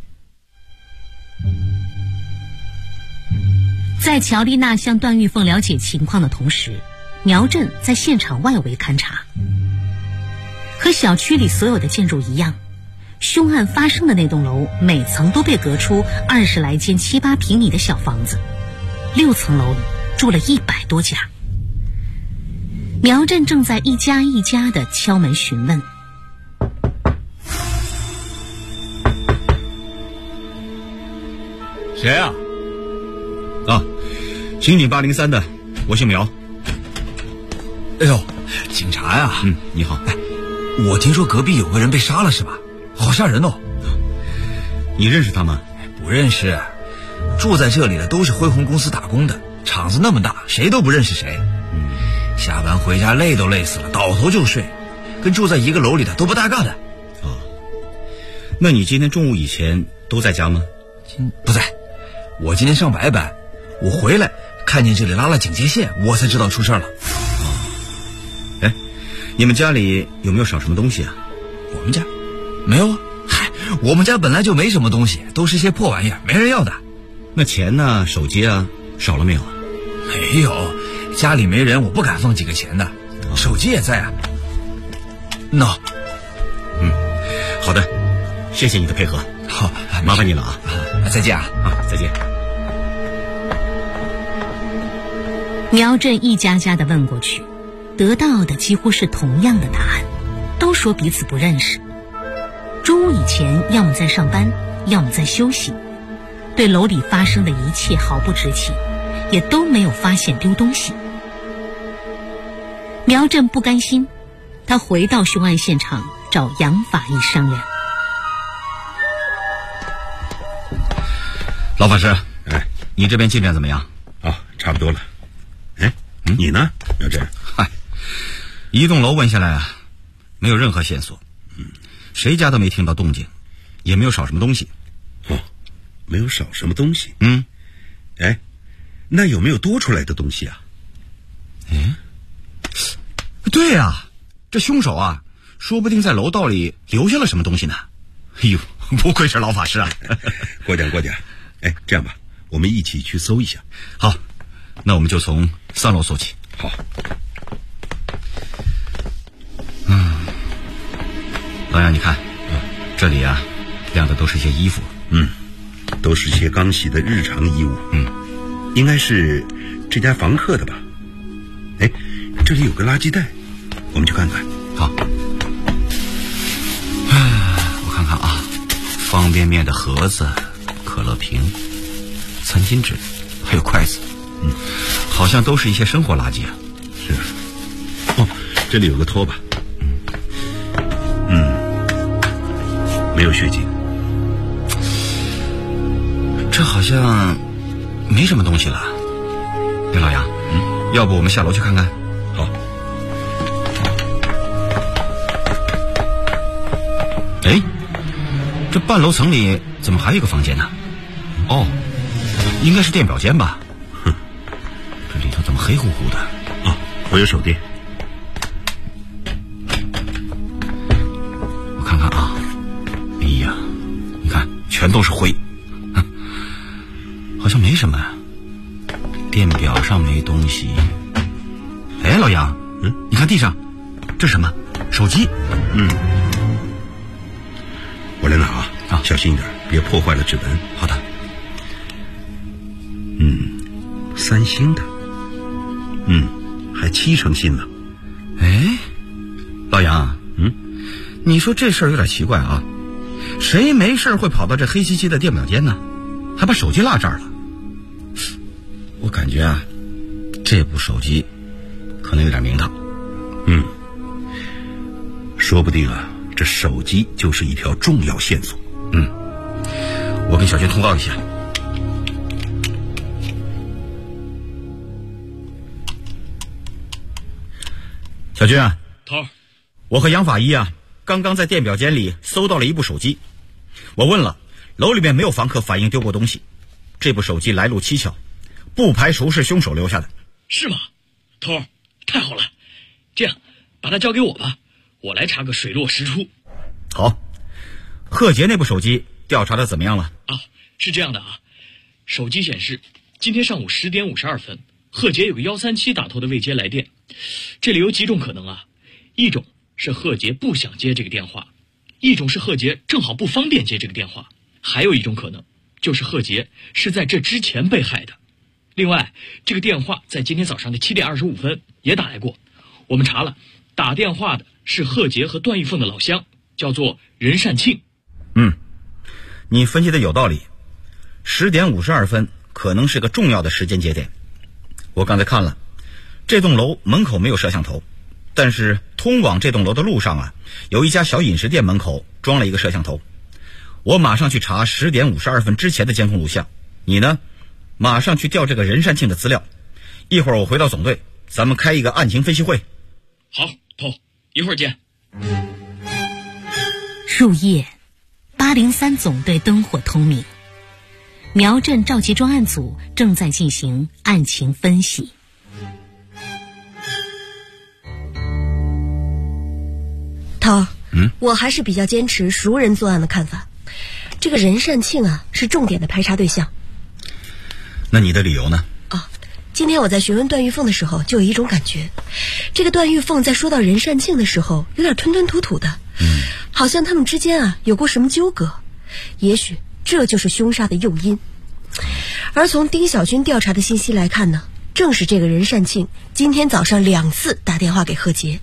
在乔丽娜向段玉凤了解情况的同时，苗振在现场外围勘察。和小区里所有的建筑一样，凶案发生的那栋楼每层都被隔出20来间7、8平米的小房子，6层楼里住了100多家。苗振正在一家一家的敲门询问。 谁啊？刑警803的，我姓苗。 哎呦，警察呀！ 你好。 哎，我听说隔壁有个人被杀了，是吧？好吓人哦。 你认识他吗？ 不认识，住在这里的都是辉宏公司打工的，厂子那么大，谁都不认识谁。下班回家累都累死了，倒头就睡，跟住在一个楼里的都不搭嘎的。 那你今天中午以前都在家吗？ 不在，我今天上白班，我回来看见这里拉了警戒线，我才知道出事了。 哎，你们家里有没有少什么东西啊？ 我们家没有啊。嗨，我们家本来就没什么东西，都是些破玩意儿，没人要的。 那钱呢？手机啊，少了没有啊？ 没有，家里没人，我不敢放几个钱的。手机也在啊。 好的，谢谢你的配合。 好， 麻烦你了啊。 再见啊。 再见。 苗振一家家的问过去，得到的几乎是同样的答案，都说彼此不认识。中午以前要么在上班，要么在休息，对楼里发生的一切毫不知情，也都没有发现丢东西。苗振不甘心，他回到凶案现场找杨法医商量。 老法师，你这边进展怎么样？ 差不多了。你呢，苗振？ 一栋楼问下来啊，没有任何线索，谁家都没听到动静，也没有少什么东西。 没有少什么东西。那有没有多出来的东西啊？ 对啊，这凶手啊，说不定在楼道里留下了什么东西呢。哎呦，不愧是老法师啊！ 过奖。这样吧，我们一起去搜一下。 好，那我们就从3楼搜起。 好。 老杨，你看，这里啊，晾的都是些衣服。 都是些刚洗的日常衣物。应该是这家房客的吧？这里有个垃圾袋，我们去看看。 好。我看看啊，方便面的盒子、可乐瓶、餐巾纸，还有筷子。好像都是一些生活垃圾啊。 是。这里有个拖把。没有血迹。 这好像没什么东西了。老杨，要不我们下楼去看看？ 好。 这半楼层里怎么还有一个房间呢？应该是电表间吧。这里头怎么黑乎乎的？ 我有手电。我看看啊，哎呀，你看全都是灰，好像没什么啊。电表上没东西。哎，老杨，你看地上，这是什么？手机。 我来拿啊，小心一点，别破坏了指纹。 好的。 三星的，还7成新呢。 哎，老杨，你说这事儿有点奇怪啊，谁没事会跑到这黑漆漆的电表间呢？还把手机落这儿了？我感觉啊，这部手机可能有点名堂。 说不定啊，这手机就是一条重要线索。 我跟小军通报一下。小军啊， 头儿， 我和杨法医啊，刚刚在电表间里搜到了一部手机。我问了，楼里面没有房客反映丢过东西。这部手机来路蹊跷，不排除是凶手留下的。 是吗？头儿，太好了，这样把它交给我吧，我来查个水落石出。 好，贺杰那部手机调查的怎么样了？ 是这样的啊，手机显示今天上午10点52分，贺杰有个137打头的未接来电。这里有几种可能啊，一种是贺杰不想接这个电话，一种是贺杰正好不方便接这个电话，还有一种可能就是贺杰是在这之前被害的。另外，这个电话在今天早上的7点25分也打来过，我们查了，打电话的是贺杰和段玉凤的老乡，叫做任善庆。 你分析的有道理，10点52分可能是个重要的时间节点。我刚才看了，这栋楼门口没有摄像头，但是通往这栋楼的路上啊，有一家小饮食店门口装了一个摄像头。我马上去查10点52分之前的监控录像，你呢，马上去调这个任善庆的资料。一会儿我回到总队，咱们开一个案情分析会。 好，头，一会儿见。 入夜，803总队灯火通明，苗镇召集专案组正在进行案情分析。 涛，我还是比较坚持熟人作案的看法。这个任善庆啊，是重点的排查对象。 那你的理由呢？ 今天我在询问段玉凤的时候，就有一种感觉，这个段玉凤在说到任善庆的时候，有点吞吞吐吐的，好像他们之间啊有过什么纠葛，也许这就是凶杀的诱因。而从丁小军调查的信息来看呢，正是这个任善庆今天早上2次打电话给贺杰。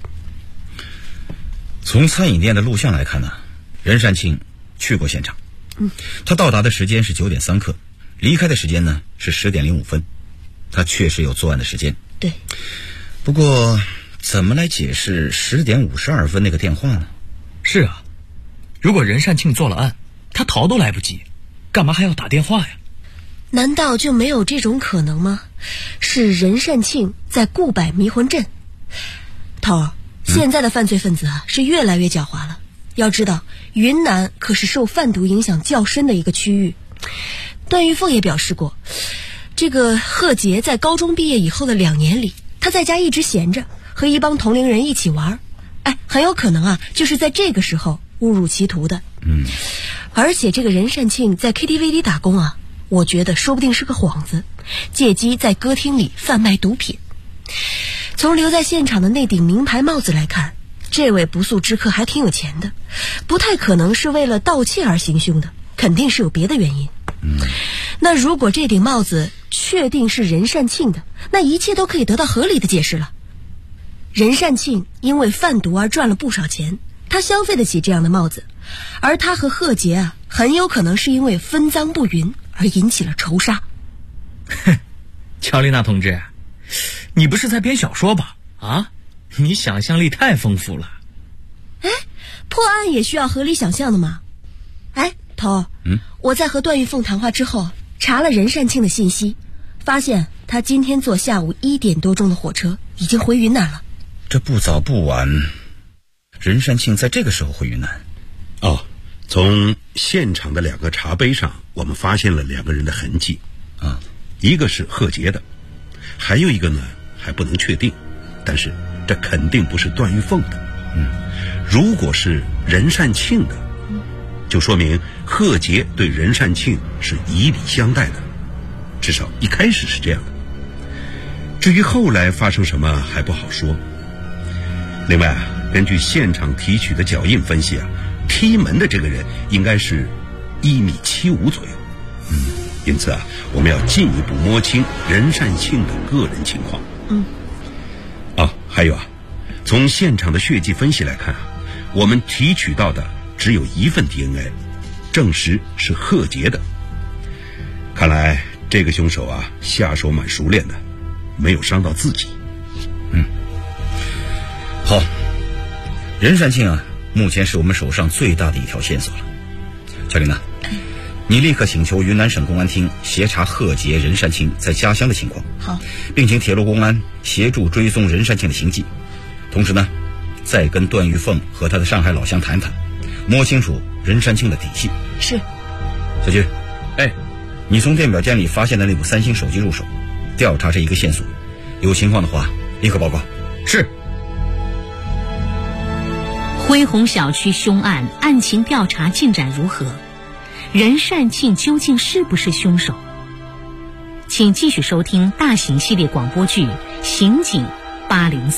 从餐饮店的录像来看呢，任善庆去过现场，他到达的时间是9点3刻，离开的时间呢是10点05分，他确实有作案的时间。 对， 不过怎么来解释10点52分那个电话呢？ 是啊，如果任善庆做了案，他逃都来不及，干嘛还要打电话呀？ 难道就没有这种可能吗？是任善庆在顾柏迷魂阵。头儿，现在的犯罪分子啊是越来越狡猾了。要知道，云南可是受贩毒影响较深的一个区域。段玉凤也表示过，这个贺杰在高中毕业以后的2年里，他在家一直闲着，和一帮同龄人一起玩，很有可能啊就是在这个时候误入歧途的。而且这个任善庆在 KTV 里打工啊，我觉得说不定是个幌子，借机在歌厅里贩卖毒品。从留在现场的那顶名牌帽子来看，这位不速之客还挺有钱的，不太可能是为了盗窃而行凶的，肯定是有别的原因。那如果这顶帽子确定是任善庆的，那一切都可以得到合理的解释了。任善庆因为贩毒而赚了不少钱，他消费得起这样的帽子，而他和贺杰啊，很有可能是因为分赃不匀而引起了仇杀。 乔丽娜同志，你不是在编小说吧？你想象力太丰富了。 破案也需要合理想象的嘛。头，我在和段玉凤谈话之后，查了任善庆的信息，发现他今天坐下午1点多钟的火车，已经回云南了。 这不早不晚，任善庆在这个时候回云南。 从现场的2个茶杯上，我们发现了2个人的痕迹，一个是贺杰的，还有一个呢还不能确定，但是这肯定不是段玉凤的。如果是任善庆的，就说明贺杰对任善庆是以礼相待的，至少一开始是这样的。至于后来发生什么还不好说。另外根据现场提取的脚印分析踢门的这个人应该是1.75米左右。因此我们要进一步摸清任善庆的个人情况。还有从现场的血迹分析来看我们提取到的只有一份 DNA， 证实是贺杰的。看来这个凶手下手蛮熟练的，没有伤到自己。 好，任善庆目前是我们手上最大的一条线索了。乔琳娜，你立刻请求云南省公安厅协查贺杰、任善庆在家乡的情况。 好， 并请铁路公安协助追踪任善庆的行迹。同时呢，再跟段玉凤和他的上海老乡谈谈，摸清楚任善庆的底细。 是。 小菊，你从电表间里发现的那部3星手机入手，调查这一个线索，有情况的话立刻报告。是。 恢宏小区凶案案情调查进展如何？任善庆究竟是不是凶手？请继续收听大型系列广播剧《刑警803》。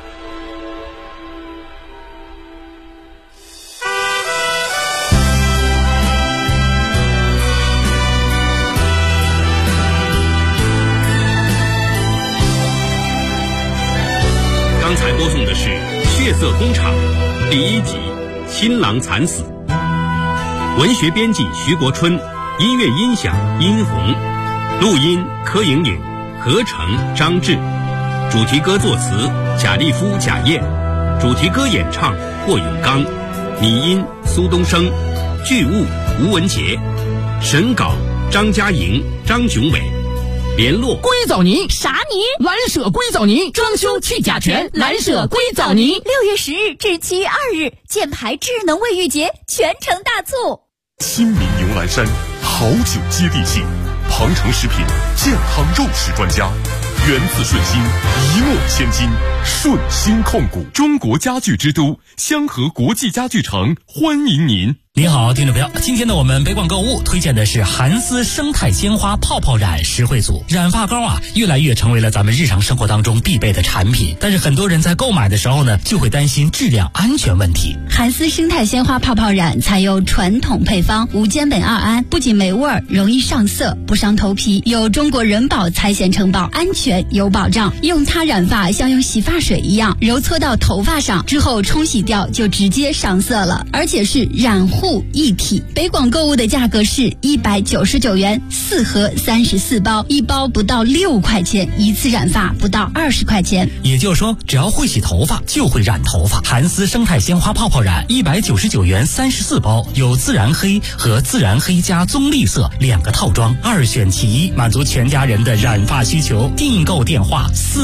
刚才播送的是《血色工厂》第1集《新郎惨死》，文学编辑徐国春，音乐音响殷红，录音柯莹莹，合成张志，主题歌作词贾立夫、贾燕，主题歌演唱霍永刚，拟音苏东升，剧务吴文杰，审稿张佳莹、张炯伟，联络硅藻泥啥泥？蓝舍硅藻泥，装修去甲醛，蓝舍硅藻泥。 6月10日至7月2日，箭牌智能卫浴节全城大促。 新民牛栏山好酒接地气，庞城食品健康肉食专家，源自顺心，一诺千金，顺心控股，中国家具之都香河国际家具城欢迎您。 您好，听众朋友，今天呢，我们北广购物推荐的是韩丝生态鲜花泡泡染实惠组。染发膏越来越成为了咱们日常生活当中必备的产品，但是很多人在购买的时候呢，就会担心质量安全问题。 韩丝生态鲜花泡泡染采用传统配方无间苯二胺，不仅没味儿，容易上色，不伤头皮，有中国人保财险承保，安全有保障。用它染发像用洗发水一样，揉搓到头发上之后冲洗掉就直接上色了，而且是染护一体。北广购物的价格是199元，4盒34包，一包不到6块钱，一次染发不到20块钱。 也就是说，只要会洗头发就会染头发。韩丝生态鲜花泡泡染199元34包，有自然黑和自然黑加棕绿色2个套装，2选其一，满足全家人的染发需求。订购电话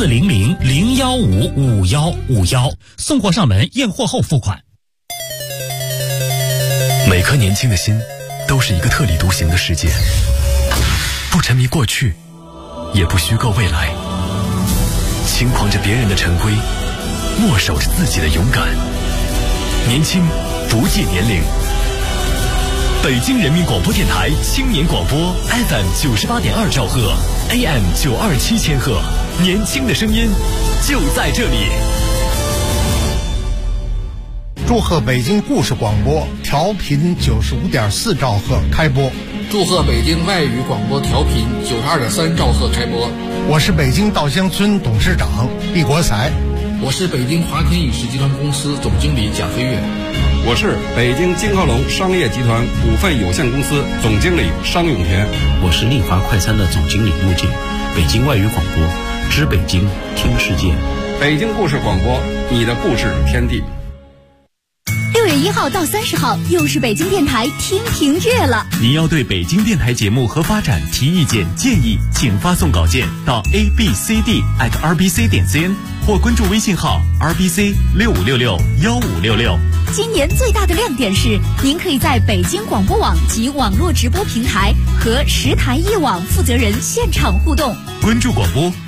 400-015-5151，送货上门，验货后付款。 每颗年轻的心都是一个特立独行的世界，不沉迷过去，也不虚构未来，轻狂着别人的陈规，默守着自己的勇敢。年轻不计年龄。北京人民广播电台青年广播 FM 98.2兆赫 AM 927千赫，年轻的声音就在这里。 祝贺北京故事广播调频95.4兆赫开播。 祝贺北京外语广播调频92.3兆赫开播。 我是北京稻香村董事长毕国才。 我是北京华天影视集团公司总经理贾飞跃。 我是北京金浩龙商业集团股份有限公司总经理商永田。 我是丽华快餐的总经理陆静。北京外语广播，知北京，听世界。 北京故事广播，你的故事天地。 6月1号到30号，又是北京电台听评月了。 您要对北京电台节目和发展提意见建议，请发送稿件到 abcd@rbc.cn 或关注微信号 rbc65661566。 今年最大的亮点是，您可以在北京广播网及网络直播平台和10台一网负责人现场互动。 关注广播。